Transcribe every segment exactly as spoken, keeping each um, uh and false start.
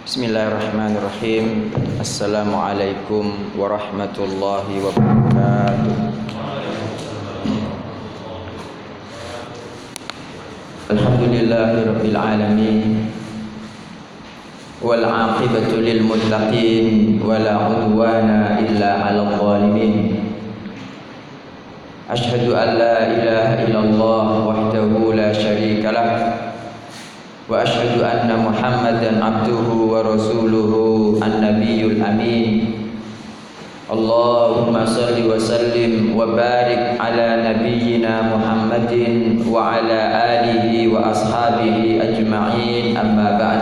Bismillahirrahmanirrahim. Assalamualaikum warahmatullahi wabarakatuh. Alhamdulillahirabbil alamin. Wal 'aqibatu lil muttaqin wala 'udwana illa 'alal zalimin. Asyhadu an la ilaha illallah wahdahu la syarika lah. Wa asyhadu anna Muhammadan abduhu wa rasuluhu an-nabiyyul amin. Allahumma salli wa sallim wa barik ala nabiyyina Muhammadin wa ala alihi wa ashabihi ajma'in, amma ba'd.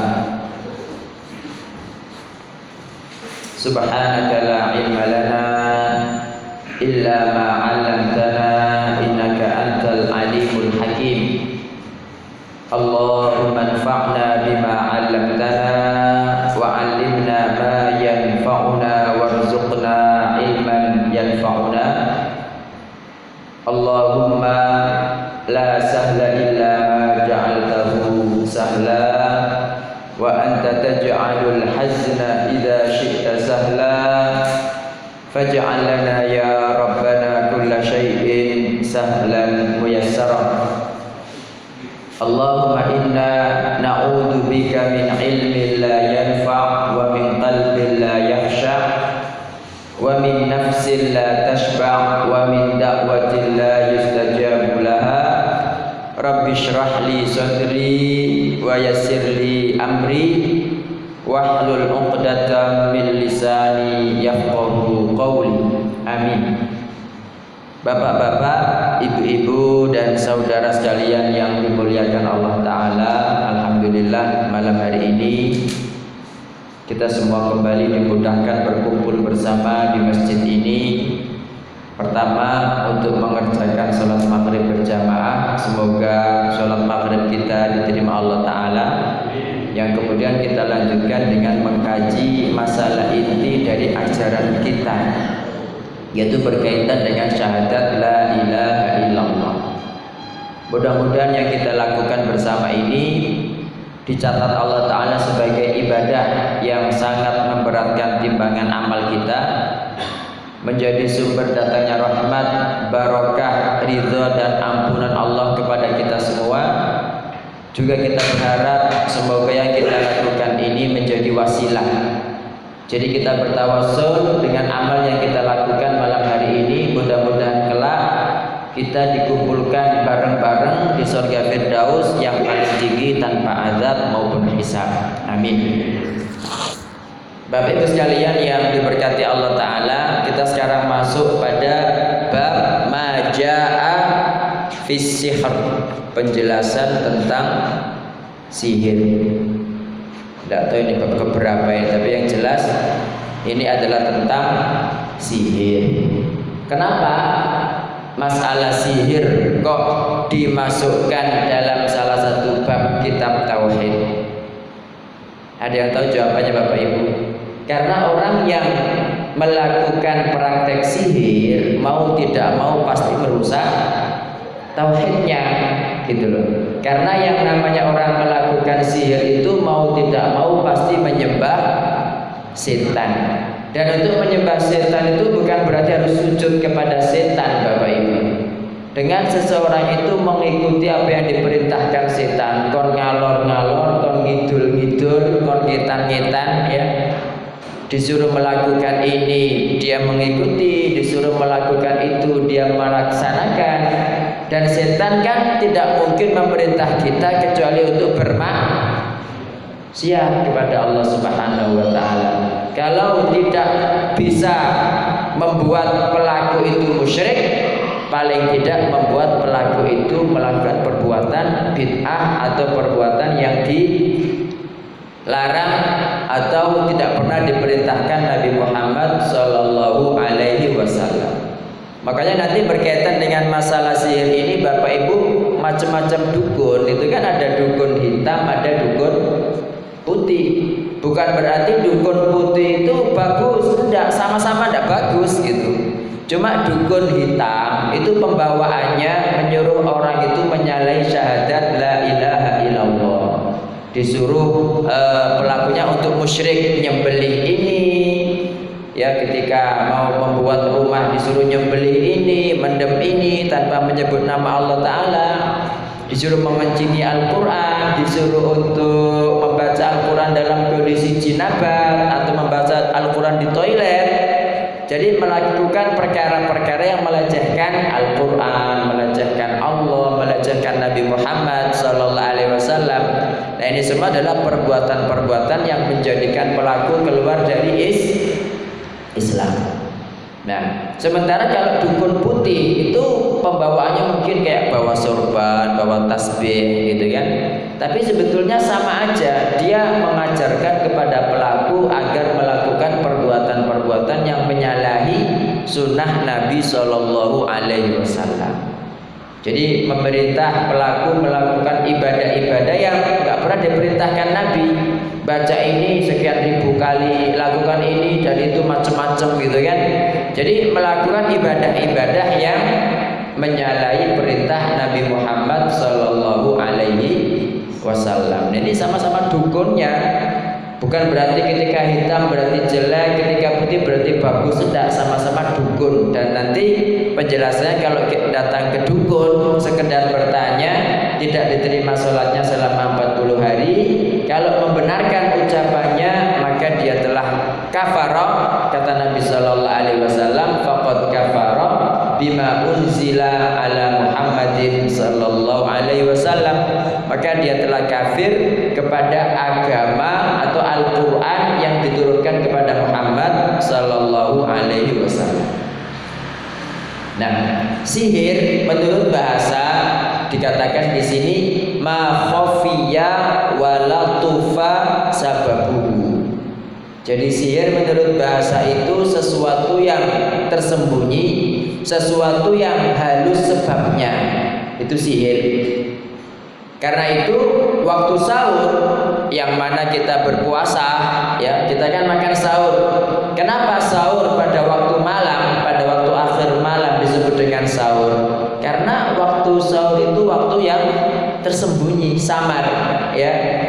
Subhanaka la ilma lana illa ma 'allamtana innaka antal alimul hakim. Allahumma anfa'na bima 'allamtana wa 'allimna ma yanfa'una warzuqna ilman yanfa'una. Allahumma la sahla illa ma ja'altahu sahla wa anta taj'alul hazna idza syi'ta sahla faj'al lana ya rabbana kulla syai'in sahlan muyassara. Allahumma inna na'udzu bika min ilmin la yanfa' wa min qalbin la yakhsha' wa min nafsin la tashba' wa min da'watin la yustajabu laha. Rabbi shrah li sadri wa yassir li amri wahlul 'uqdatam min lisani yafqahu qawli. Amin. Bapak-bapak, ibu-ibu dan saudara sekalian yang dimuliakan Allah Ta'ala, alhamdulillah malam hari ini kita semua kembali dimudahkan berkumpul bersama di masjid ini. Pertama, untuk mengerjakan sholat maghrib berjamaah. Semoga sholat maghrib kita diterima Allah Ta'ala. Yang kemudian kita lanjutkan dengan mengkaji masalah inti dari ajaran kita, yaitu berkaitan dengan syahadat la ilaha illallah. Mudah-mudahan yang kita lakukan bersama ini dicatat Allah Ta'ala sebagai ibadah yang sangat memberatkan timbangan amal kita, menjadi sumber datangnya rahmat, barokah, ridha dan ampunan Allah kepada kita semua. Juga kita berharap semoga yang kita lakukan ini menjadi wasilah. Jadi kita bertawassul dengan amal yang kita lakukan malam hari ini. Mudah-mudahan kelak kita dikumpulkan bareng-bareng di surga Firdaus yang paling tinggi tanpa azab maupun hisab. Amin. Bapak Ibu sekalian yang diberkati Allah Ta'ala, kita sekarang masuk pada bab maja'a fis sihr, penjelasan tentang sihir. Tidak tahu ini bab keberapa ya, tapi yang jelas ini adalah tentang sihir. Kenapa masalah sihir kok dimasukkan dalam salah satu bab kitab tauhid? Ada yang tahu jawabannya Bapak Ibu? Karena orang yang melakukan praktek sihir mau tidak mau pasti merusak tauhidnya, gitu loh. Karena yang namanya orang melakukan sihir itu mau tidak mau pasti menyembah setan. Dan untuk menyembah setan itu bukan berarti harus sujud kepada setan, Bapak Ibu. Dengan seseorang itu mengikuti apa yang diperintahkan setan, kon ngalor-ngalor, kon ngidul-ngidul, kon ngetan-ngetan, ya. Disuruh melakukan ini dia mengikuti, disuruh melakukan itu dia melaksanakan. Dan setan kan tidak mungkin memerintah kita kecuali untuk bermaksiat kepada Allah Subhanahu wa Ta'ala. Kalau tidak bisa membuat pelaku itu musyrik, paling tidak membuat pelaku itu melakukan perbuatan bid'ah atau perbuatan yang dilarang atau tidak pernah diperintahkan Nabi Muhammad Sallallahu Alaihi Wasallam. Makanya nanti berkaitan dengan masalah sihir ini, Bapak Ibu, macam-macam dukun itu kan ada dukun hitam, ada dukun putih. Bukan berarti dukun putih itu bagus, tidak, sama-sama tidak bagus gitu. Cuma dukun hitam itu pembawaannya menyuruh orang itu menyalahi syahadat la ilaha illallah. disuruh e, pelakunya untuk musyrik nyembelih ini, ya ketika mau membuat rumah disuruh nyembelih ini, mendem ini tanpa menyebut nama Allah Ta'ala, disuruh mengencing Al-Quran, disuruh untuk membaca Al-Quran dalam kondisi jinabat atau membaca Al-Quran di toilet. Jadi melakukan perkara-perkara yang melecehkan Al-Quran, melecehkan Allah, melecehkan Nabi Muhammad Sallallahu Alaihi Wasallam. Nah ini semua adalah perbuatan-perbuatan yang menjadikan pelaku keluar dari is Islam. Nah, sementara kalau dukun putih itu pembawaannya mungkin kayak bawa sorban, bawa tasbih gitu kan. Tapi sebetulnya sama aja, dia mengajarkan kepada pelaku agar melakukan perbuatan-perbuatan yang menyalahi sunnah Nabi Shallallahu Alaihi Wasallam. Jadi memerintah pelaku melakukan ibadah-ibadah yang nggak pernah diperintahkan Nabi. Baca ini sekian ribu kali, lakukan ini dan itu macam-macam gitu kan. Jadi melakukan ibadah-ibadah yang menyalahi perintah Nabi Muhammad Sallallahu Alaihi Wasallam. Ini sama-sama dukunnya. Bukan berarti ketika hitam berarti jelek, ketika putih berarti bagus. Tidak, sama-sama dukun. Dan nanti penjelasannya kalau datang ke dukun sekedar bertanya, tidak diterima sholatnya selama empat puluh hari. Kalau membenarkan ucapannya maka dia telah kafarah, kata Nabi Sallallahu Alaihi Wasallam, faqad kafarah bima unzila ala Muhammadin Sallallahu Alaihi Wasallam, maka dia telah kafir kepada agama atau Al-Quran yang diturunkan kepada Muhammad Sallallahu Alaihi Wasallam. Nah, sihir menurut bahasa dikatakan di sini ma khafiya wa latufa sababuhu. Jadi sihir menurut bahasa itu sesuatu yang tersembunyi, sesuatu yang halus sebabnya. Itu sihir. Karena itu waktu sahur yang mana kita berpuasa, ya kita kan makan sahur. Kenapa sahur pada waktu malam, pada waktu akhir malam disebut dengan sahur? Karena waktu sahur itu waktu yang tersembunyi, samar, ya.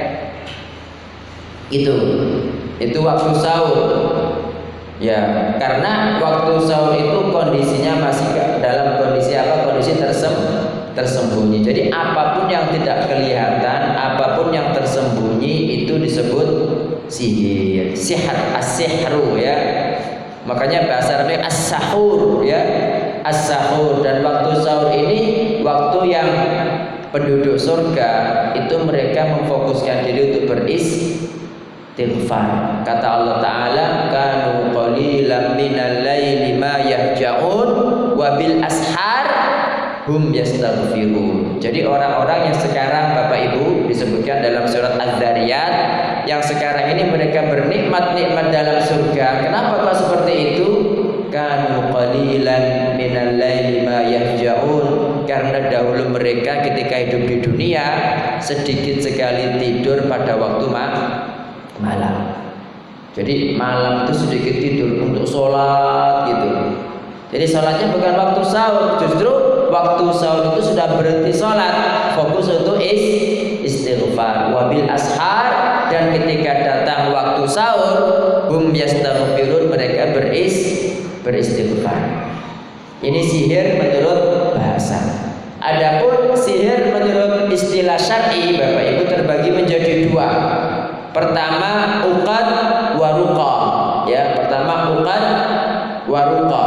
Itu, itu waktu sahur. Ya, karena waktu sahur itu kondisinya masih dalam kondisi apa? Kondisi tersembunyi. tersembunyi. Jadi apapun yang tidak kelihatan, apapun yang tersembunyi itu disebut sihir. Sihir, as-sihru ya. Makanya bahasa Arabnya as-sahur ya. As-sahur, dan waktu sahur ini waktu yang penduduk surga itu mereka memfokuskan diri untuk beristighfar. Kata Allah Ta'ala, kanu qalilan minal laili ma yahja'un wa bil ashar hum yastaghfirun. Jadi orang-orang yang sekarang Bapak Ibu disebutkan dalam surat Az-Zariyat, yang sekarang ini mereka bernikmat-nikmat dalam surga. Kenapa kok seperti itu? Kanu qalilan minal laili ma yahja'un. Karena dahulu mereka ketika hidup di dunia sedikit sekali tidur pada waktu malam. Jadi malam itu sedikit tidur untuk sholat gitu. Jadi sholatnya bukan waktu sahur, justru waktu sahur itu sudah berhenti sholat, fokus untuk is, istighfar. Wabil ashar, dan ketika datang waktu sahur, hum yastaghfirun, mereka beris, beristighfar. Ini sihir menurut bahasa. Adapun sihir menurut istilah syar'i, Bapak Ibu, terbagi menjadi dua. Pertama uqad wa ruqa. Ya, pertama uqad wa ruqa.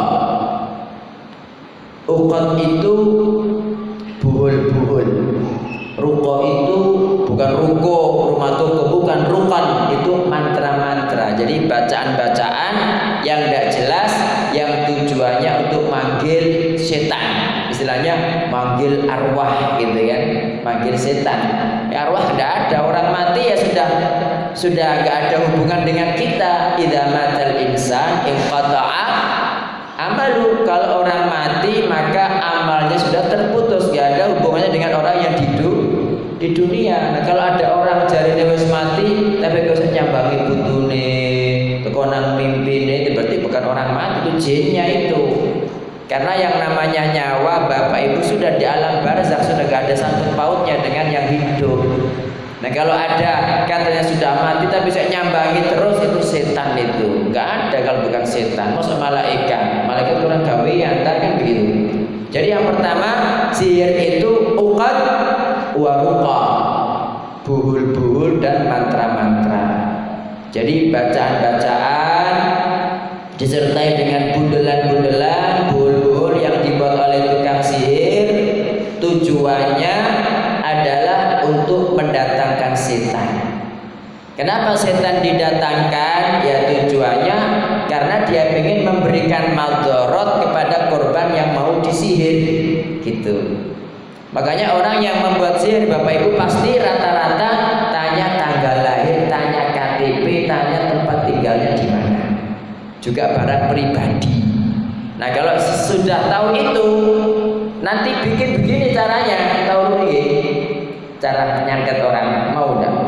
Uqad itu buhul-buhul. Ruqa itu bukan ruko, rumah toko, bukan ruqan, itu mantra-mantra. Jadi bacaan-bacaan yang tidak jelas, yang tujuannya untuk manggil setan. Istilahnya manggil arwah gitu kan, manggil setan. Ya, arwah tidak ada, orang mati ya sudah sudah enggak ada hubungan dengan kita. Idza matal insan inqata'a amalu. Kalau orang mati maka amalnya sudah terputus, enggak ada hubungannya dengan orang yang hidup di dunia. Nah, kalau ada orang jarine wis mati tapi kok nyambangi putune, tekonan mimpine, itu berarti bukan orang mati, itu jinnya itu. Karena yang namanya nyawa Bapak Ibu sudah di alam barzakh, sudah enggak ada sangkut pautnya dengan yang hidup. Nah kalau ada katanya sudah mati tapi saya nyambangi terus, itu setan itu. Nggak ada kalau bukan setan. Masa malaikat? Malaikat kurang gawean, kan begitu. Jadi yang pertama, sihir itu uqad wa ruqa, buhul-buhul dan mantra-mantra. Jadi bacaan-bacaan disertai dengan bundelan-bundelan, buhul-buhul yang dibuat oleh tukang sihir, tujuannya adalah untuk mendatangkan setan. Kenapa setan didatangkan? Ya tujuannya karena dia ingin memberikan madorot kepada korban yang mau disihir, gitu. Makanya orang yang membuat sihir, Bapak Ibu, pasti rata-rata tanya tanggal lahir, tanya K T P, tanya tempat tinggalnya di mana, juga barang pribadi. Nah kalau sudah tahu itu, nanti bikin begini caranya, tahu nih cara nyangket orang, mau enggak?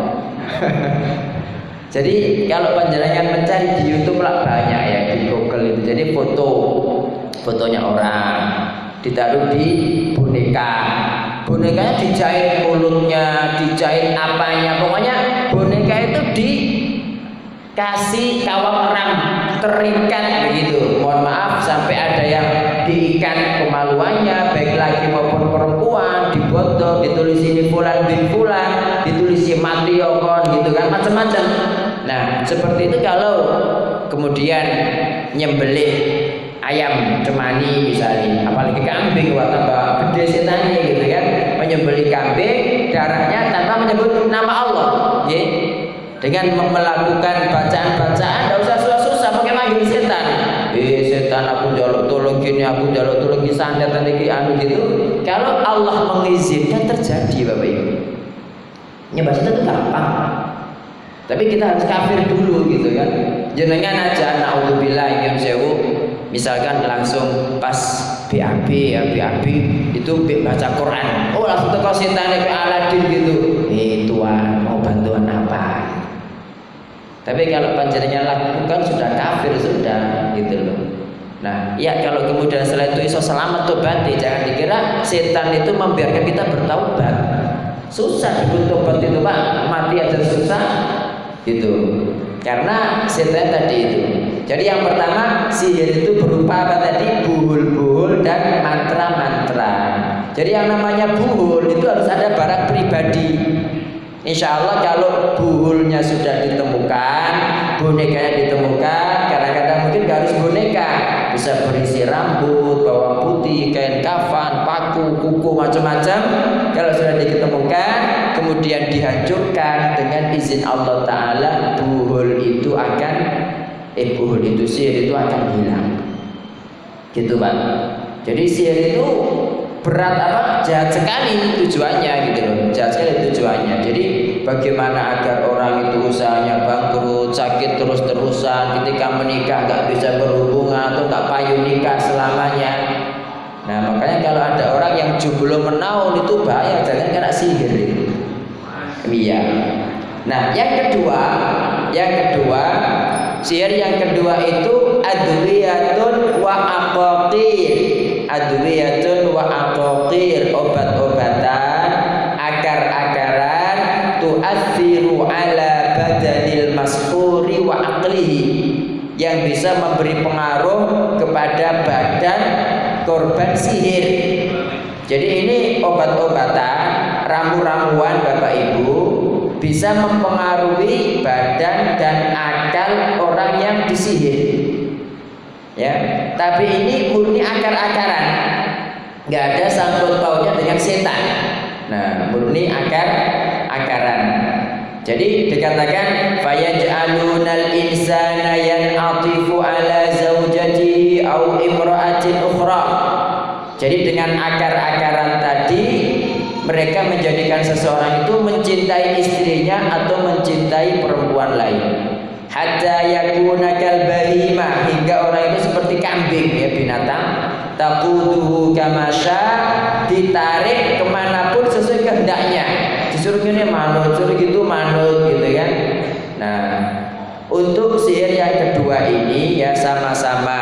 Jadi kalau panjenengan mencari di YouTube lah banyak ya, di Google itu. Jadi foto, fotonya orang ditaruh di boneka, bonekanya dijahit mulutnya, dijahit apanya, pokoknya boneka itu dikasih kawat ram terikat begitu. Mohon maaf sampai ada yang diikat kemaluannya, baik laki maupun perempuan, dibotol, ditulis ini fulan bin fulan, ditulis mati yokon gitu kan, macam-macam. Nah seperti itu kalau kemudian nyembelih ayam cemani misalnya, apalagi kambing, wah tambah gede setannya gitu kan, menyembelih kambing darahnya tanpa menyebut nama Allah, ya, dengan melakukan bacaan-bacaan, tidak usah susah-susah pakai manggil setan. Eh setan aku jaluk tolong gini, aku jaluk tolong gini, santet nanti anu gitu. Kalau Allah mengizinkan terjadi, Bapak Ibu. Nyembah setan itu gampang. Tapi kita harus kafir dulu gitu kan. Jenengan aja naudzubillah yang sewu, misalkan langsung pas B A B ya, B A B itu baca Quran, oh langsung teko setan ke Aladin gitu. Eh Tuhan mau bantuan apa? Tapi kalau panjenengan lakukan sudah kafir sudah gitu loh. Nah, ya kalau kemudian setelah itu iso selamat tobat, jangan dikira setan itu membiarkan kita bertaubat. Susah bertobat itu Pak, mati aja susah gitu. Karena setan tadi itu. Jadi yang pertama sihir itu berupa apa tadi? Buhul-buhul dan mantra-mantra. Jadi yang namanya buhul itu harus ada barang pribadi. Insya Allah kalau buhulnya sudah ditemukan, bonekanya ditemukan, kadang-kadang mungkin gak harus boneka, bisa berisi rambut, bawang putih, kain kafan, paku, kuku, macam-macam. Kalau sudah ditemukan, kemudian dihancurkan dengan izin Allah Ta'ala, buhul itu akan, eh buhul itu sihir itu akan hilang. Gitu Pak. Jadi sihir itu berat apa, jahat sekali tujuannya gitu loh, jahat sekali tujuannya. Jadi bagaimana agar orang itu usahanya bangkrut, sakit terus-terusan, ketika menikah nggak bisa berhubungan atau nggak payu nikah selamanya. Nah makanya kalau ada orang yang jomblo menaun itu bahaya, jangan kena sihir itu. Iya. Nah yang kedua, yang kedua sihir yang kedua itu adwiyatun wa aqaqir. Adwiyatun wa aqaqir, obat-obatan, akar-akaran, tu'athiru ala badanil mashuri wa aqlihi, yang bisa memberi pengaruh kepada badan korban sihir. Jadi ini obat-obatan, ramu-ramuan Bapak Ibu, bisa mempengaruhi badan dan akal orang yang disihir. Ya, tapi ini murni akar-akaran, nggak ada sangkut pautnya dengan setan. Nah, murni akar-akaran. Jadi dikatakan fayaj'alunal insana yan'atifu ala zaujatihi au imra'atin ukhra. Jadi dengan akar-akaran tadi mereka menjadikan seseorang itu mencintai istrinya atau mencintai perempuan lain. Hatta yakuna kal bahima, hingga orang itu seperti kambing ya, binatang, taquduhu kamasya, ditarik kemanapun sesuai kehendaknya, disuruh gini manut, suruh gitu manut gitu kan. Nah untuk sihir yang kedua ini ya sama-sama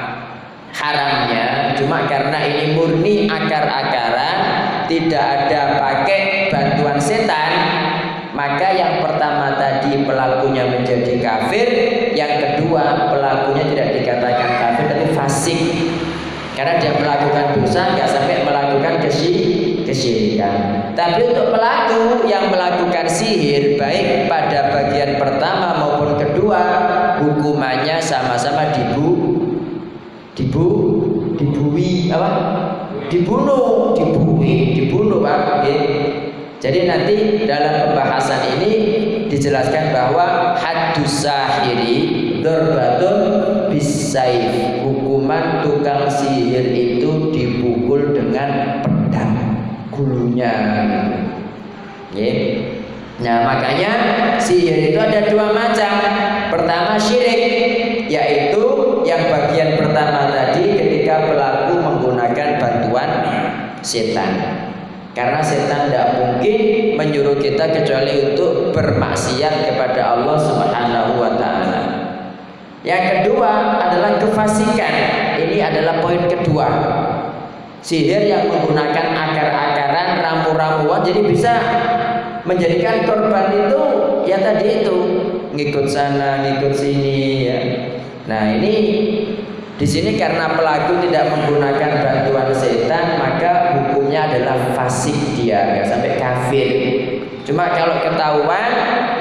haramnya, cuma karena ini murni akar-akaran, tidak ada pakai bantuan setan, maka yang pertama tadi pelakunya menjadi kafir, yang kedua pelakunya tidak dikatakan kafir tapi fasik, karena dia melakukan dosa nggak sampai melakukan kesyirikan. Tapi untuk pelaku yang melakukan sihir baik pada bagian pertama maupun kedua, hukumannya sama-sama dibu dibu dibui apa dibunuh dibui dibunuh Pak. Oke. Jadi nanti dalam pembahasan ini dijelaskan bahwa haddus sahiri darbatun bisayf, hukuman tukang sihir itu dipukul dengan pedang gulunya. Oke. Nah makanya sihir itu ada dua macam. Pertama syirik, yaitu yang bagian pertama tadi ketika pelaku menggunakan bantuan setan. Karena setan tidak mungkin menyuruh kita kecuali untuk bermaksiat kepada Allah Subhanahu wa taala. Yang kedua adalah kefasikan. Ini adalah poin kedua. Sihir yang menggunakan akar-akaran, ramu-ramuan, jadi bisa menjadikan korban itu ya tadi itu ngikut sana, ngikut sini ya. Nah, ini di sini karena pelaku tidak menggunakan bantuan setan, maka hukumnya adalah fasik, dia nggak sampai kafir. Cuma kalau ketahuan,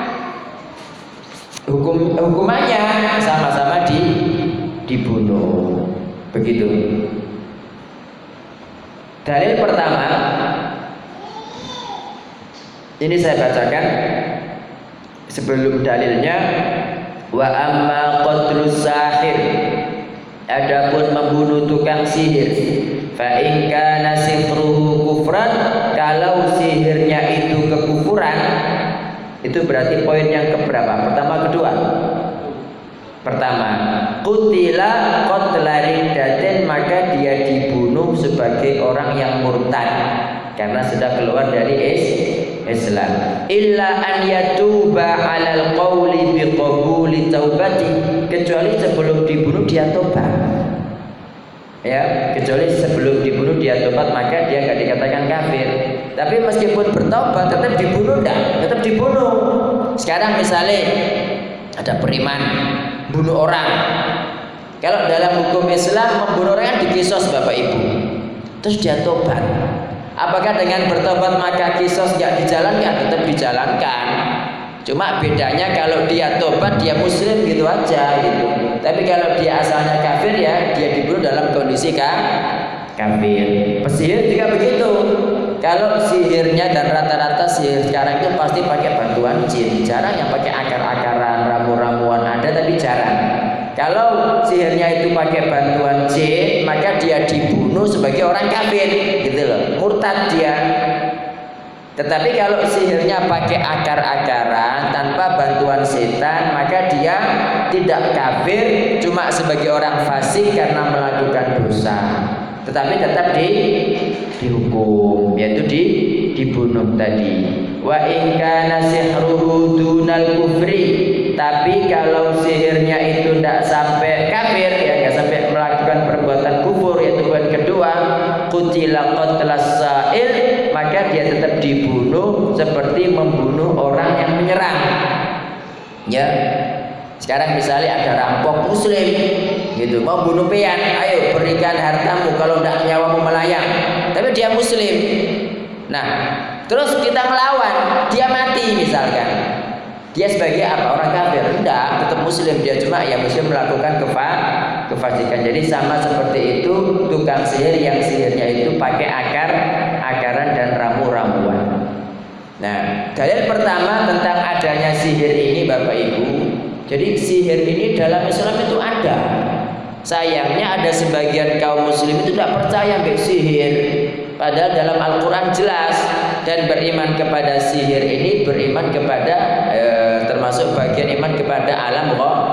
hukum hukumannya sama-sama di dibunuh. Begitu. Dalil pertama, ini saya bacakan sebelum dalilnya. Wa amma qatlus sahir, adapun membunuh tukang sihir, fa in kana sihruhu kufran, kalau sihirnya itu kekufuran, itu berarti poin yang keberapa? Pertama, kedua? Pertama, qutila qatla riddatin, maka dia dibunuh sebagai orang yang murtad karena sudah keluar dari Islam. Illa an yatuba 'alal qawli biqabuli taubati, kecuali sebelum dibunuh dia tobat. Ya, kecuali sebelum dibunuh dia tobat, maka dia enggak dikatakan kafir. Tapi meskipun bertobat tetap dibunuh enggak? Tetap dibunuh. Sekarang misalnya ada beriman bunuh orang. Kalau dalam hukum Islam membunuh orang kan dikisos Bapak Ibu. Terus dia tobat. Apakah dengan bertobat maka kisos nggak dijalankan? Tetap dijalankan. Cuma bedanya kalau dia tobat dia muslim gitu aja gitu. Tapi kalau dia asalnya kafir ya dia dibunuh dalam kondisi kan kafir. Pesihir juga begitu. Kalau sihirnya dan rata-rata sihir sekarang itu pasti pakai bantuan jin. Jarang yang pakai akar-akaran, ramu-ramuan ada tapi jarang. Kalau sihirnya itu pakai bantuan jin, maka dia dibunuh sebagai orang kafir, gitu loh, murtad dia. Tetapi kalau sihirnya pakai akar-akaran tanpa bantuan setan, maka dia tidak kafir, cuma sebagai orang fasik karena melakukan dosa. Tetapi tetap di dihukum, yaitu di dibunuh tadi. Wa in kana sihruhu dunal kufri, tapi kalau sihirnya itu tidak sampai kafir, ya nggak sampai melakukan perbuatan kufur, yaitu poin kedua, qutila qatlas sa'il, maka dia tetap dibunuh seperti membunuh orang yang menyerang. Ya, sekarang misalnya ada rampok muslim, gitu, mau bunuh pian, ayo berikan hartamu, kalau tidak nyawamu melayang. Tapi dia muslim. Nah, terus kita melawan, dia mati misalkan. Dia sebagai apa? Orang kafir? Tidak, tetap muslim. Dia cuma ya muslim melakukan kefa, kefasikan. Jadi sama seperti itu tukang sihir yang sihirnya itu pakai akar, akaran dan ramu-ramuan. Nah, dalil pertama tentang adanya sihir ini Bapak Ibu. Jadi sihir ini dalam Islam itu ada. Sayangnya ada sebagian kaum muslim itu tidak percaya ke sihir. Padahal dalam Al-Quran jelas, dan beriman kepada sihir ini beriman kepada e, termasuk bagian iman kepada alam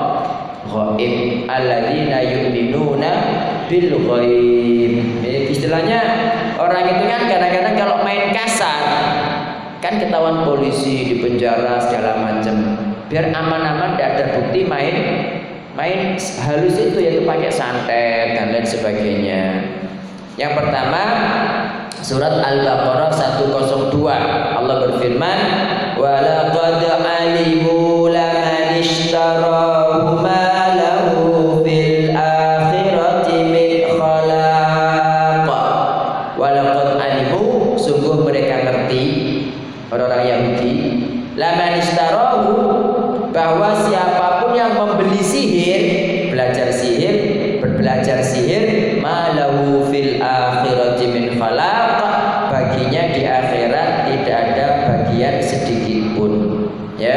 ghaib. Alladzina yu'minuna bil ghaib. Istilahnya orang itu kan kadang-kadang kalau main kasar kan ketahuan polisi, di penjara segala macam. Biar aman-aman tidak ada bukti main main halus itu, yaitu pakai santet dan lain sebagainya. Yang pertama surat Al-Baqarah seratus dua, Allah berfirman, walaqad alimu laman ishtarahu ma lahu fil akhirati min khalaq. Walaqad alimu, sungguh mereka ngerti, orang-orang Yahudi, laman ishtarahu, bahwa siapapun yang membeli sihir, belajar sihir, berbelajar sihir, ma lahu fil akhirati min khalaq, baginya di akhirat tidak ada bagian sedikit pun, ya.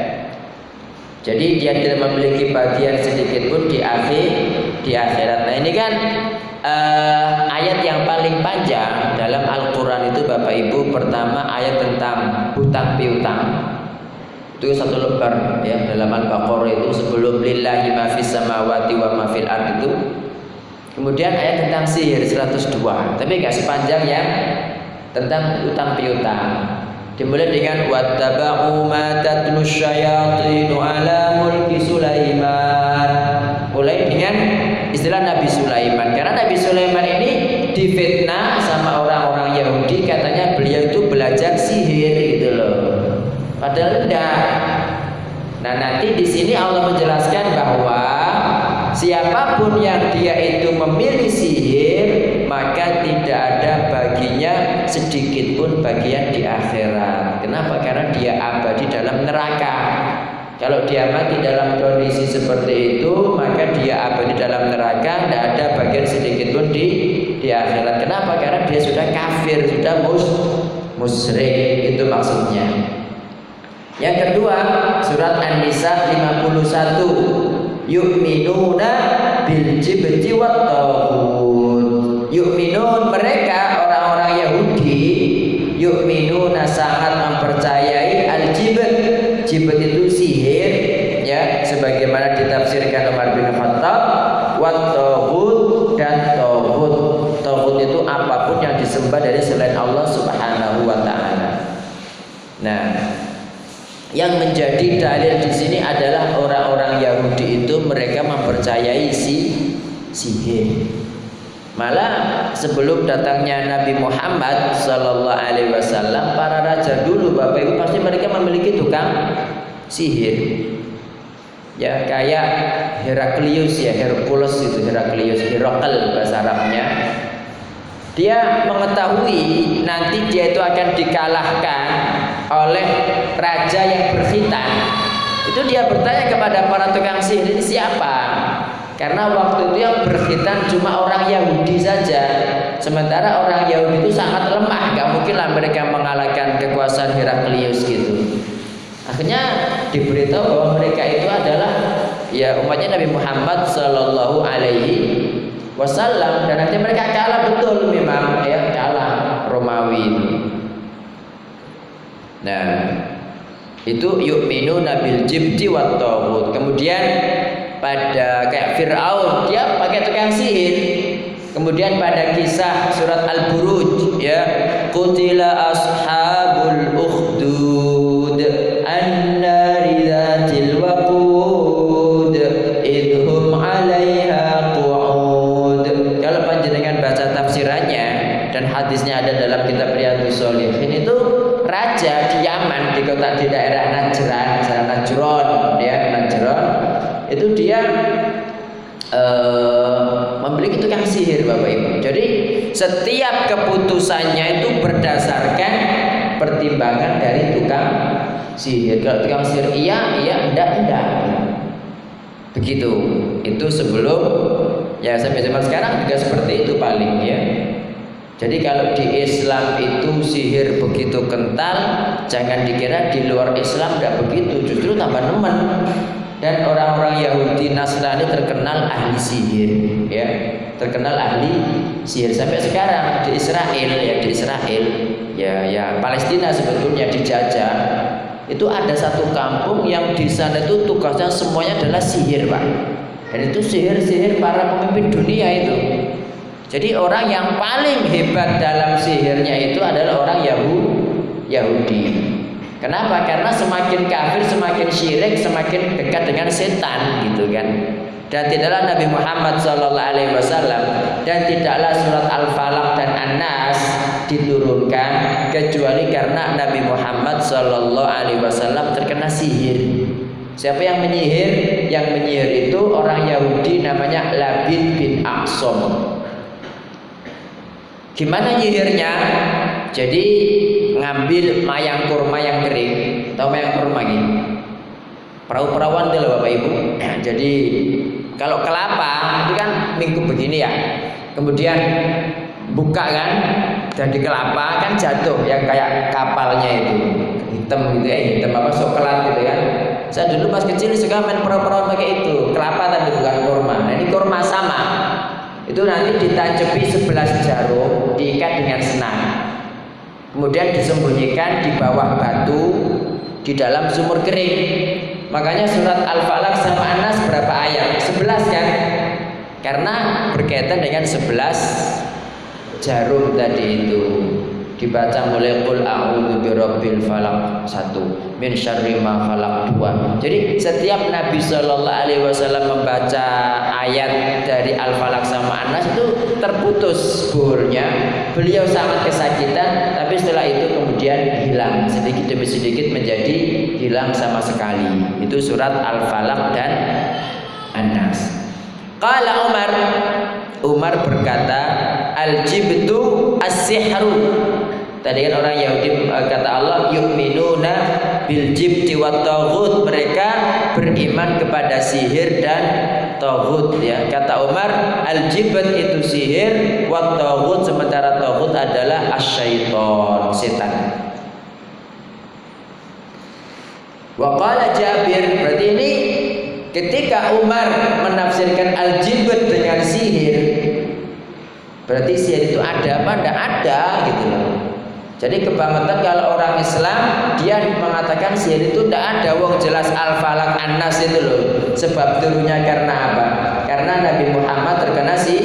Jadi dia tidak memiliki bagian sedikit pun di akhir di akhirat. Nah, ini kan uh, ayat yang paling panjang dalam Al-Qur'an itu Bapak Ibu. Pertama ayat tentang hutang piutang. Itu satu lembar ya dalam Al-Baqarah itu, sebelum lillahi ma fis samawati wa ma fil ard itu. Kemudian ayat tentang sihir seratus dua, tapi enggak sepanjang yang tentang utang piutang. Dimulai dengan wattaba'u ma tatlu syayatinu ala mulki Sulaiman. Mulai dengan istilah Nabi Sulaiman, karena Nabi Sulaiman ini difitnah sama orang-orang Yahudi, katanya beliau itu belajar sihir gitu loh. Padahal enggak. Nah, nanti di sini Allah menjelaskan bahwa siapapun yang dia itu memilih sihir, maka tidak ada baginya sedikit pun bagian di akhirat. Kenapa? Karena dia abadi dalam neraka. Kalau dia mati dalam kondisi seperti itu, maka dia abadi dalam neraka, tidak ada bagian sedikit pun di di akhirat. Kenapa? Karena dia sudah kafir, sudah mus musyrik. Itu maksudnya. Yang kedua, surat An-Nisa lima puluh satu, yu'minuna bil jibti wat taghut. Yu'minun, mereka orang-orang Yahudi, yu'minuna sangat mempercayai al-jibt. Jibt itu sihir, ya, sebagaimana ditafsirkan Umar bin Khattab, wat taghut, dan taghut. Taghut itu apapun yang disembah dari selain Allah Subhanahu wa taala. Nah, yang menjadi dalil di sini adalah orang-orang Yahudi itu mereka mempercayai si sihir. Malah sebelum datangnya Nabi Muhammad Sallallahu Alaihi Wasallam, para raja dulu Bapak Ibu pasti mereka memiliki tukang sihir. Ya, kayak Heraklius ya, Hercules itu, Heraklius, Herakl bahasa Arabnya. Dia mengetahui nanti dia itu akan dikalahkan oleh raja yang berkhitan. Itu dia bertanya kepada para tukang sihir, ini siapa? Karena waktu itu yang berkhitan cuma orang Yahudi saja. Sementara orang Yahudi itu sangat lemah, gak mungkinlah mereka mengalahkan kekuasaan Heraklius gitu. Akhirnya diberitahu bahwa mereka itu adalah ya umatnya Nabi Muhammad Sallallahu Alaihi Wasallam, dan nanti mereka kalah betul, memang ya kalah Romawi. Nah, itu yu'minuna bil jibti wat taghut. Kemudian pada kayak Fir'aun, dia pakai tukang sihir. Kemudian pada kisah surat Al-Buruj ya, qutila ashabul ukhdud an-nari dzatil waqud idhum 'alaiha qu'ud. Kalau panjenengan baca tafsirannya dan hadisnya ada dalam kitab Riyadhus Shalihin, itu raja di Yaman, di kota di daerah Najran, Najron ya, Najron. Itu dia uh, memiliki tukang sihir Bapak Ibu. Jadi setiap keputusannya itu berdasarkan pertimbangan dari tukang sihir. Kalau tukang sihir iya, iya, enggak, enggak. Begitu. Itu sebelum ya sampai zaman sekarang juga seperti itu paling ya. Jadi kalau di Islam itu sihir begitu kental, jangan dikira di luar Islam enggak begitu, justru tambah nemen. Dan orang-orang Yahudi Nasrani terkenal ahli sihir ya, terkenal ahli sihir sampai sekarang di Israel ya, di Israel ya, ya Palestina sebetulnya dijajah. Itu ada satu kampung yang di sana itu tugasnya semuanya adalah sihir, Pak. Dan itu sihir-sihir para pemimpin dunia itu. Jadi orang yang paling hebat dalam sihirnya itu adalah orang Yahudi. Kenapa? Karena semakin kafir, semakin syirik, semakin dekat dengan setan gitu kan. dan tidaklah Nabi Muhammad Shallallahu Alaihi Wasallam dan tidaklah surat Al-Falaq dan An-Nas diturunkan kecuali karena Nabi Muhammad Shallallahu Alaihi Wasallam terkena sihir. Siapa yang menyihir? Yang menyihir itu orang Yahudi namanya Labid bin Aqsam. Gimana nyihirnya? Jadi ngambil mayang kurma yang kering. Tahu mayang kurma gini? Perahu-perawan itu loh Bapak Ibu. Jadi kalau kelapa itu kan minggu begini ya. Kemudian buka kan, jadi kelapa kan jatuh yang kayak kapalnya itu hitam gitu ya, hitam apa coklat gitu kan. Saya dulu pas kecil suka main perahu-perawan pakai itu. Kelapa tapi bukan kurma. Nah ini kurma sama. Itu nanti ditancepi sebelas jarum, diikat dengan senang, kemudian disembunyikan di bawah batu di dalam sumur kering. Makanya surat Al-Falaq sama An-Nas berapa ayat? sebelas kan? Karena berkaitan dengan sebelas jarum tadi itu. Dibaca mulai qul a'udzu birabbil falaq satu, min syarri ma khalaq dua. Jadi setiap Nabi Shallallahu Alaihi Wasallam membaca ayat dari Al-Falaq sama An-Nas itu terputus buhurnya. Beliau sangat kesakitan, tapi setelah itu kemudian hilang sedikit demi sedikit menjadi hilang sama sekali. Itu surat Al-Falaq dan An-Nas. Qala Umar, Umar berkata, al-jibtu as-sihru. Tadi kan orang Yahudi kata Allah yu'minuna bil jibti wat taghut, mereka beriman kepada sihir dan taghut ya. Kata Umar, al-jibt itu sihir, wat taghut sementara taghut adalah asyaiton, setan. Wa qala Jabir, berarti ini ketika Umar menafsirkan al-jibt dengan sihir, berarti sihir itu ada apa? Tidak ada gitu loh. Jadi kebangetan kalau orang Islam dia mengatakan sihir itu tidak ada. Wong jelas Al-Falaq An-Nas itu loh. Sebab turunnya karena apa? Karena Nabi Muhammad terkena si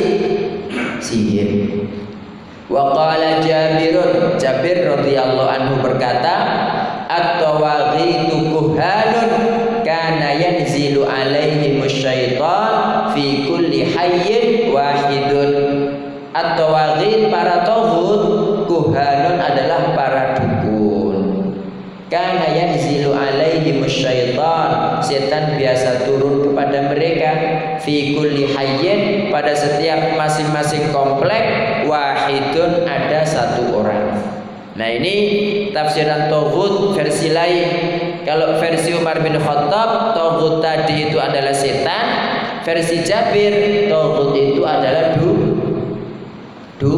sihir. Wa qala Jabirun, Jabir radhiyallahu anhu berkata, at-tawaghitu kuhanun kana yanzilu alaihi musyaitan fi kulli hayyin wahidun. At-tawaghit para taghut, kuhanun adalah para dukun. Kana yanzilu alaihi musyaitan, setan biasa turun kepada mereka fi kulli hayyin, pada setiap masing-masing komplek, wahidun ada satu orang. Nah ini tafsiran taghut versi lain. Kalau versi Umar bin Khattab, taghut tadi itu adalah setan. Versi Jabir, taghut itu adalah du du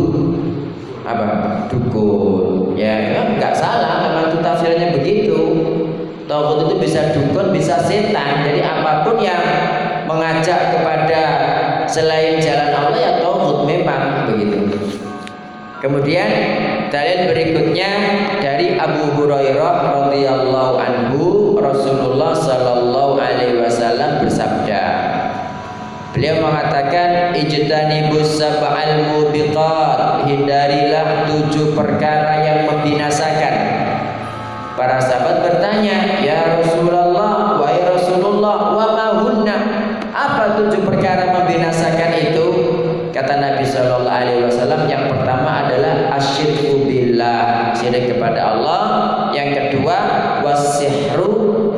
apa dukun ya, ya nggak salah, memang itu tafsirannya begitu. Taghut itu bisa dukun, bisa setan. Jadi apapun yang mengajak kepada selain jalan Allah ya taghut memang begitu. Kemudian dalil berikutnya dari Abu Hurairah radhiyallahu anhu, Rasulullah sallallahu alaihi wasallam bersabda, beliau mengatakan, ijtanibus sab'al mubiqat, hindarilah tujuh perkara yang membinasakan. Para sahabat bertanya, ya Rasulullah, wahai Rasulullah, wa ma hunna, apa tujuh perkara membinasakan itu? Kata Nabi Shallallahu Alaihi Wasallam, yang pertama adalah asyirku billah, syirik kepada Allah. Yang kedua wasihru,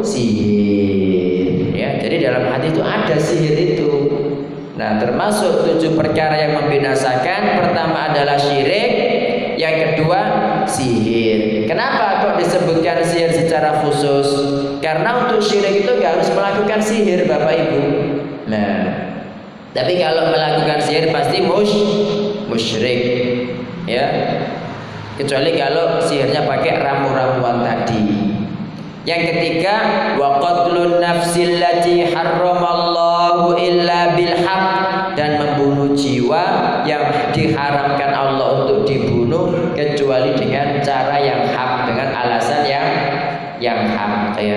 sihir ya. Jadi dalam hati itu ada sihir itu. Nah termasuk tujuh perkara yang membinasakan, pertama adalah syirik, yang kedua sihir. Kenapa kok disebutkan sihir secara khusus? Karena untuk syirik itu gak harus melakukan sihir Bapak Ibu. Nah tapi kalau melakukan sihir pasti mus musyrik ya, kecuali kalau sihirnya pakai ramu-ramuan tadi. Yang ketiga, wa qatlun nafsil lati harramallahu illa bil haq, dan membunuh jiwa yang diharamkan Allah untuk dibunuh kecuali dengan cara yang hak, dengan alasan yang yang hak ya.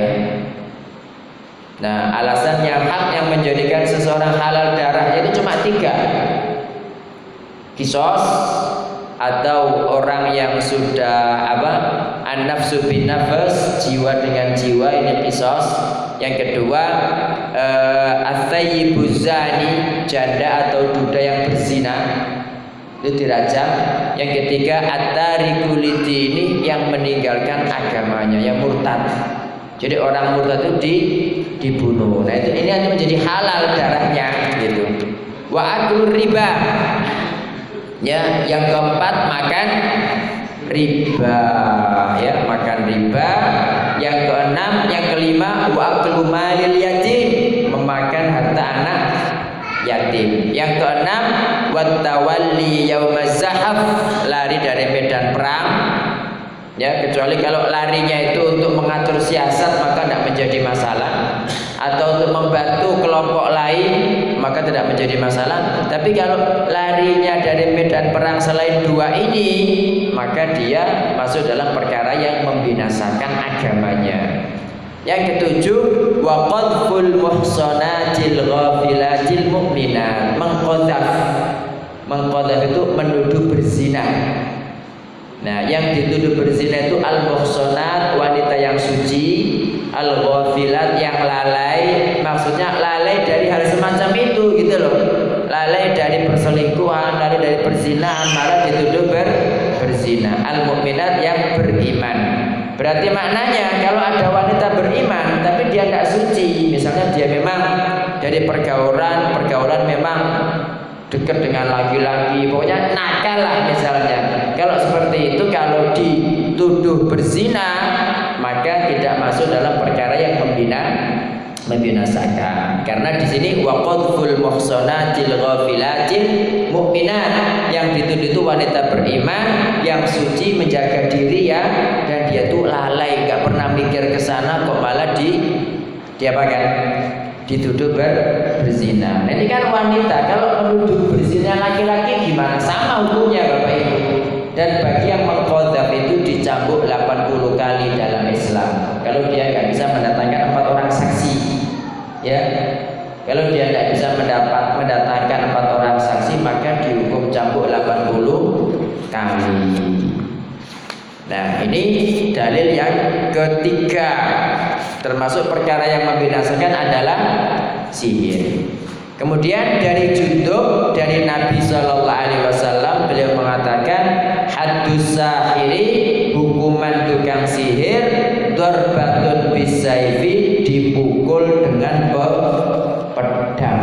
Nah, alasan yang hak yang menjadikan seseorang halal darahnya itu cuma tiga. Kisos, atau orang yang sudah apa an-nafsu bin nafs, jiwa dengan jiwa, ini qisas. Yang kedua uh, at-thayyibuz zani, janda atau duda yang berzina, itu dirajam. Yang ketiga at-tariku lidini, yang meninggalkan agamanya, yang murtad. Jadi orang murtad itu di, dibunuh. Nah itu ini nanti menjadi halal darahnya gitu. Wa aklur riba. Ya, yang keempat makan riba, ya, makan riba. Yang keenam, yang kelima wa aklu malil yatim, memakan harta anak yatim. Yang keenam wa tawalli yaumaz zahaf, lari dari medan perang. Ya, kecuali kalau larinya itu untuk mengatur siasat maka tidak menjadi masalah, atau untuk membantu kelompok lain maka tidak menjadi masalah. Tapi kalau larinya dari medan perang selain dua ini, maka dia masuk dalam perkara yang membinasakan agamanya. Yang ketujuh wa qadful muhsanatil ghafilatil mu'minat, mengqadzaf. Mengqadzaf itu menuduh berzina. Nah, yang dituduh berzina itu al-muhsanat, wanita yang suci, al-ghafilat, yang lalai. Maksudnya lalai dari hal semacam itu gitu loh. Lalai dari perselingkuhan, lalai dari perzinahan, malah dituduh ber, berzina. Al-mu'minat, yang beriman. Berarti maknanya kalau ada wanita beriman tapi dia tidak suci, misalnya dia memang dari pergaulan, pergaulan memang dekat dengan laki-laki, pokoknya nakal lah misalnya. Kalau seperti itu, kalau dituduh berzina, maka tidak masuk dalam perkara yang membina membinasakan. Karena di sini wa qadful muhsanatil ghafilatil mu'minat, yang dituduh itu wanita beriman yang suci, menjaga diri ya, dan dia tuh lalai, nggak pernah mikir ke sana, kok malah di diapakan? Dituduh ber, berzina. Nah, ini kan wanita, kalau menuduh berzina laki-laki gimana? Sama hukumnya Bapak Ibu. Dan bagi yang mengqadzaf itu dicambuk delapan puluh kali dalam Islam. Kalau dia nggak bisa mendatangkan empat orang saksi, ya. Kalau dia tidak bisa mendapat mendatangkan empat orang saksi, maka dihukum cambuk delapan puluh kali. Nah, ini dalil yang ketiga. Termasuk perkara yang membinasakan adalah sihir. Kemudian dari Jundub, dari Nabi Shallallahu Alaihi Wasallam, beliau mengatakan haddus sahiri, hukuman tukang sihir, darbatun bisayfi, dipukul dengan pedang.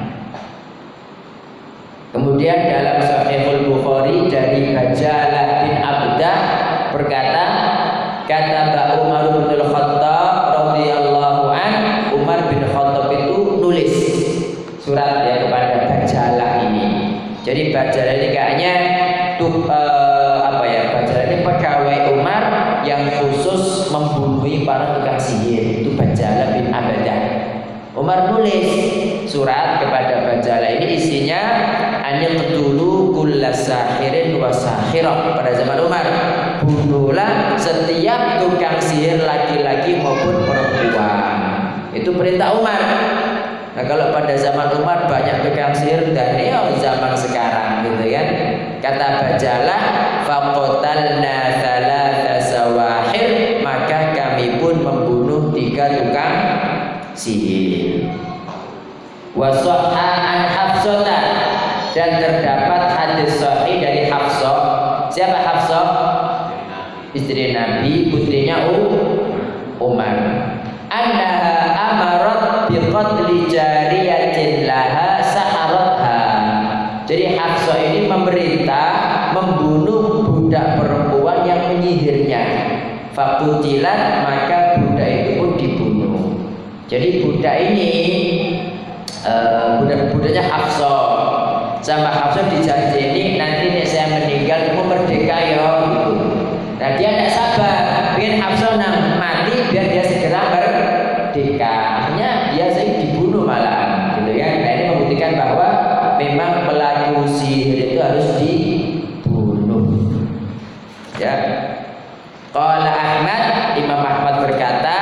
Kemudian dalam Sahihul Bukhari dari Bajalah bin Abdah berkata, kata Umar bin Khattab radhiyallahu an, Umar bin Khattab itu nulis surat ya kepada Bajalah ini. Jadi Bajalah ini kayaknya tuh uh, apa ya? Bajalah ini pegawai Umar yang khusus membunuhi para tukang sihir. Itu Bajalah bin Abadah. Umar nulis surat kepada Bajalah ini, isinya anyaqtulu kullasahirin wa sahirah. Pada zaman Umar, bunuhlah setiap tukang sihir laki-laki maupun perempuan. Itu perintah Umar. Nah, kalau pada zaman Umar banyak tukang sihir dan ya zaman sekarang gitu kan. Kata Bajalah, faqatalna thalatha sawahir, maka kami pun membunuh tiga tukang sihir. Wa sahha an Hafsah, dan terdapat hadis sahih dari Hafsah. Siapa Hafsah? Istri Nabi, putrinya Umar. Annaha amarat biqatli jariyatin laha saharatha. Jadi Hafsah ini memerintah membunuh budak perempuan yang menyihirnya. Fakutilat, maka budak itu pun dibunuh. Jadi budak ini uh, budak-budaknya Hafsah. Sama Hafsah dijanji ini nanti nih saya meninggal kamu merdeka ya gitu. Nah dia tidak sabar, ingin Hafsah nang mati biar dia segera merdeka. Akhirnya dia sering dibunuh malah, gitu ya. Nah ini membuktikan bahwa memang pelaku sihir itu harus dibunuh. Ya. Qala Ahmad, Imam Ahmad berkata,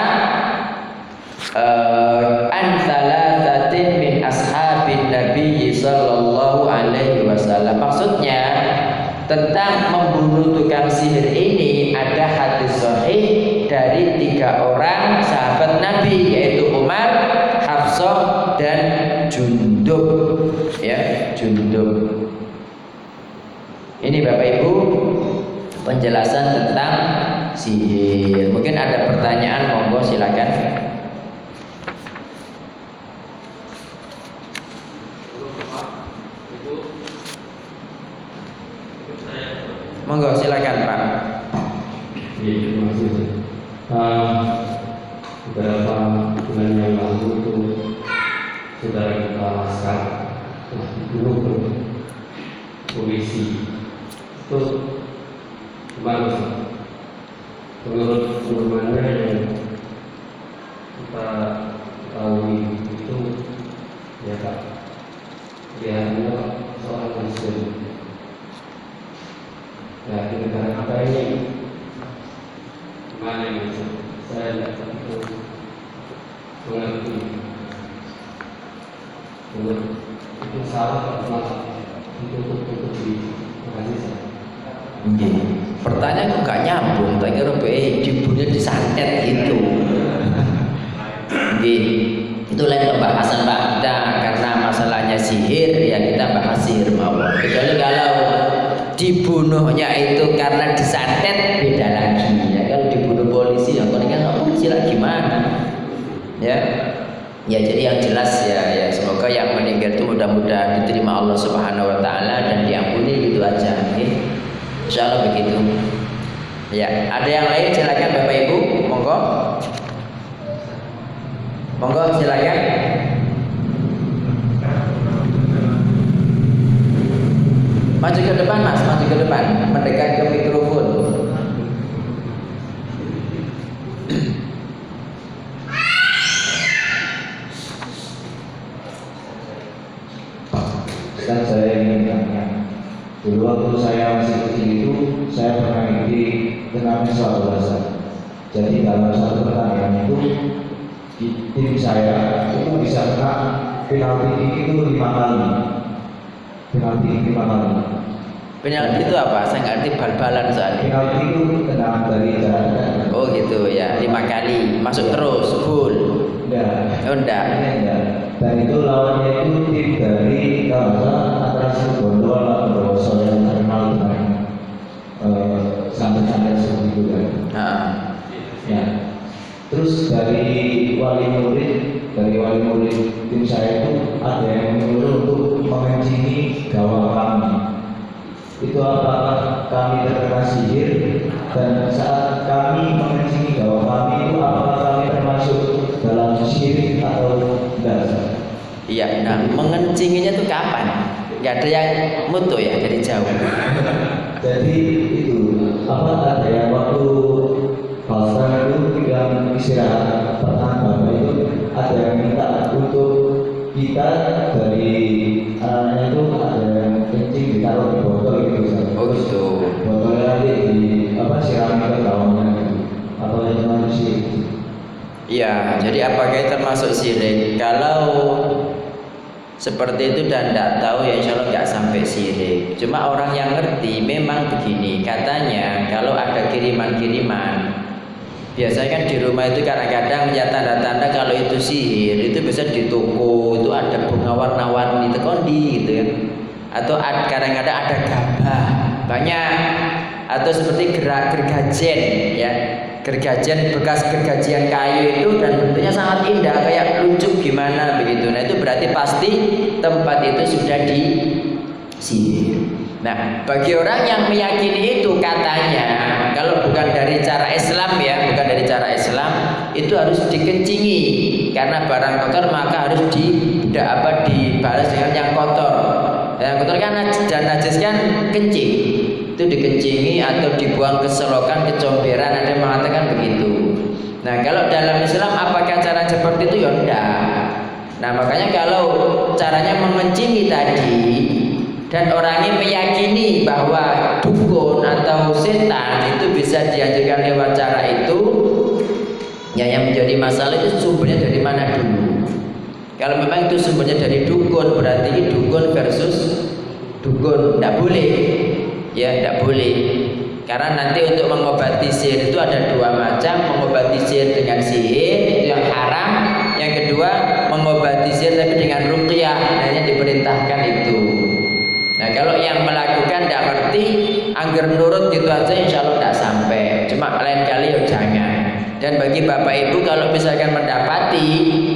an thalathatin min ashabin Nabi sallallahu alaihi wasallam. Maksudnya tentang membunuh tukang sihir ini ada hadis sahih dari tiga orang sahabat Nabi, yaitu Umar, Hafsah, dan Jundub. Ya, Jundub. Ini Bapak Ibu penjelasan tentang sihir. Mungkin ada pertanyaan, monggo silakan. Monggo silakan Pak. Iya, terima kasih. Uh, beberapa bulan yang lalu itu saudara kita Laskar dulu polisi itu gimana? Menurut pengalamannya yang kita ketahui itu ya Pak, dia hanya seorang Muslim. Ya, di negara kita ini gimana ini? Saya tidak begitu mengerti. Menurut itu salah atau ditutup-tutup di Indonesia. Oke. Pertanyaan kok gak nyambung, tak kira be dibunuhnya disantet gitu. Oke. Itu lain pembahasan Pak kita, karena masalahnya sihir ya kita bahas sihir mawon. Kecuali kalau dibunuhnya itu karena disantet beda lagi ya. Kalau dibunuh polisi ya kan kan polisi lah gimana ya. Ya jadi yang jelas ya, ya semoga yang meninggal itu mudah-mudahan diterima Allah Subhanahu wa taala dan diampuni, gitu aja. Okay? Insyaallah begitu. Ya, ada yang lain silakan Bapak Ibu, monggo. Monggo silakan. Maju ke depan Mas, maju ke depan, mendekat ke mikrofon. Ustaz, saya ingin tanya, dulu waktu saya masih kecil itu saya pernah ngikuti turnamen suatu bahasa. Jadi dalam satu pertandingan itu di tim saya itu bisa kena penalti itu lima kali. Penalti lima kali. Penalti itu apa? Saya nggak ngerti bal-balan soalnya. Penalti itu tendangan dari jarak dekat. Oh gitu ya, lima kali masuk terus, gol. Enggak. Oh enggak. Enggak. Dan itu lawannya itu tim dari Kalasa antara Situbondo atau Bondowoso yang terkenal dengan eh, santet-santet seperti itu kan. Nah. Ya. Terus dari wali murid, dari wali murid tim saya itu ada yang menyuruh untuk mengencingi gawang kami. Itu apakah kami terkena sihir, dan saat kami mengencingi gawang kami itu apakah kami termasuk dalam sihir atau enggak? Iya, nah mengencinginya tuh kapan? Gak ada yang mutu ya dari jauh. Jadi itu apa ada yang waktu Balsam itu tidak istirahat pertama itu ada yang minta untuk kita dari anaknya itu ada yang kencing ditaruh di botol gitu. Oh gitu. Botolnya nanti di apa sirami ke gawangnya gitu. Atau yang cuma sih. Iya, jadi apakah itu termasuk sirik? Kalau seperti itu dan tidak tahu ya insya Allah nggak sampai sirik. Cuma orang yang ngerti memang begini, katanya kalau ada kiriman-kiriman, biasanya kan di rumah itu kadang-kadang ya tanda-tanda kalau itu sihir itu bisa di toko itu ada bunga warna-warni tekondi gitu ya, atau kadang-kadang ada gabah banyak, atau seperti gerak gergajen ya, gergajen bekas gergajian kayu itu dan bentuknya sangat indah kayak luncuk gimana begitu. Nah itu berarti pasti tempat itu sudah di sihir. Nah bagi orang yang meyakini itu katanya kalau bukan dari cara Islam ya, bukan dari cara Islam itu harus dikencingi karena barang kotor maka harus di tidak apa dibalas dengan yang kotor. Yang kotor kan najis, dan najis kan kencing. Itu dikencingi atau dibuang ke selokan, ke comberan, ada yang mengatakan begitu. Nah kalau dalam Islam apakah cara seperti itu? Ya enggak. Nah makanya kalau caranya mengencingi tadi dan orangnya meyakini bahwa dukun atau setan itu bisa diajarkan lewat cara itu, ya yang menjadi masalah itu sumbernya dari mana dulu. Kalau memang itu sumbernya dari dukun, berarti dukun versus dukun, tidak boleh. ya tidak boleh. Karena nanti untuk mengobati sihir itu ada dua macam, mengobati sihir dengan sihir itu yang haram, yang kedua mengobati sihir tapi dengan ruqyah, nah yang diperintahkan itu. Nah kalau yang melakukan tidak ngerti, angger nurut gitu aja insya Allah tidak sampai, cuma lain kali ya jangan. Dan bagi bapak ibu kalau misalkan mendapati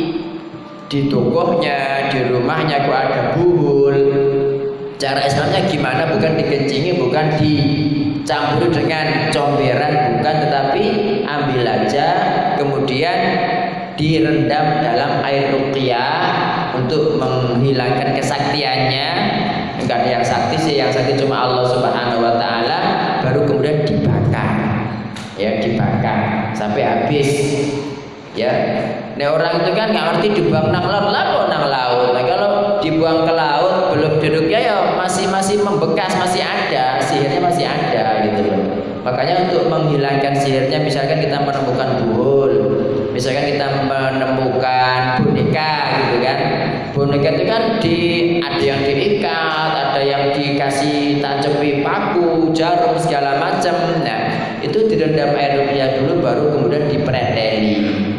di tokohnya, di rumahnya kok ada buhul, cara Islamnya gimana? Bukan dikencingi, bukan dicampuri dengan comberan, bukan, tetapi ambil aja kemudian direndam dalam air ruqyah untuk menghilangkan kesaktiannya. Enggak ada yang sakti sih, yang sakti cuma Allah Subhanahu wa taala, baru kemudian dibakar. Ya, dibakar sampai habis. Ya. Nah, orang itu kan nggak ngerti dibuang nang laut, lah nang laut. Nah, kalau dibuang ke laut belum diruqyah ya masih masih membekas, masih ada, sihirnya masih ada gitu loh. Makanya untuk menghilangkan sihirnya, misalkan kita menemukan buhul, misalkan kita menemukan boneka gitu kan. Boneka itu kan di ada yang diikat, ada yang dikasih tancap paku, jarum segala macam. Nah, itu direndam air ruqyah dulu baru kemudian dipreteli.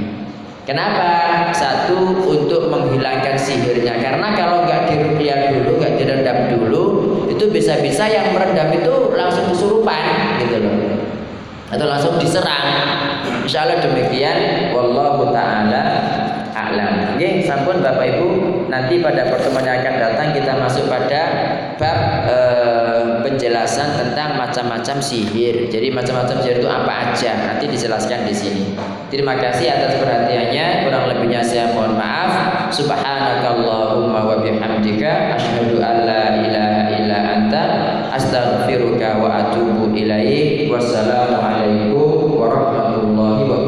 Kenapa? Satu, untuk menghilangkan sihirnya. Karena kalau nggak diruqyah dulu, nggak direndam dulu, itu bisa-bisa yang merendam itu langsung kesurupan, gitu loh, atau langsung diserang. Insya Allah demikian. Wallahu ta'ala a'lam. Oke, sampun Bapak Ibu. Nanti pada pertemuan yang akan datang kita masuk pada bab e, penjelasan tentang macam-macam sihir. Jadi macam-macam sihir itu apa aja? Nanti dijelaskan di sini. Terima kasih atas perhatiannya. Kurang lebihnya saya mohon maaf. Subhanakallahumma wa bihamdika asyhadu an la ilaha illa anta astaghfiruka wa atubu ilaik. Wassalamualaikum warahmatullahi wabarakatuh.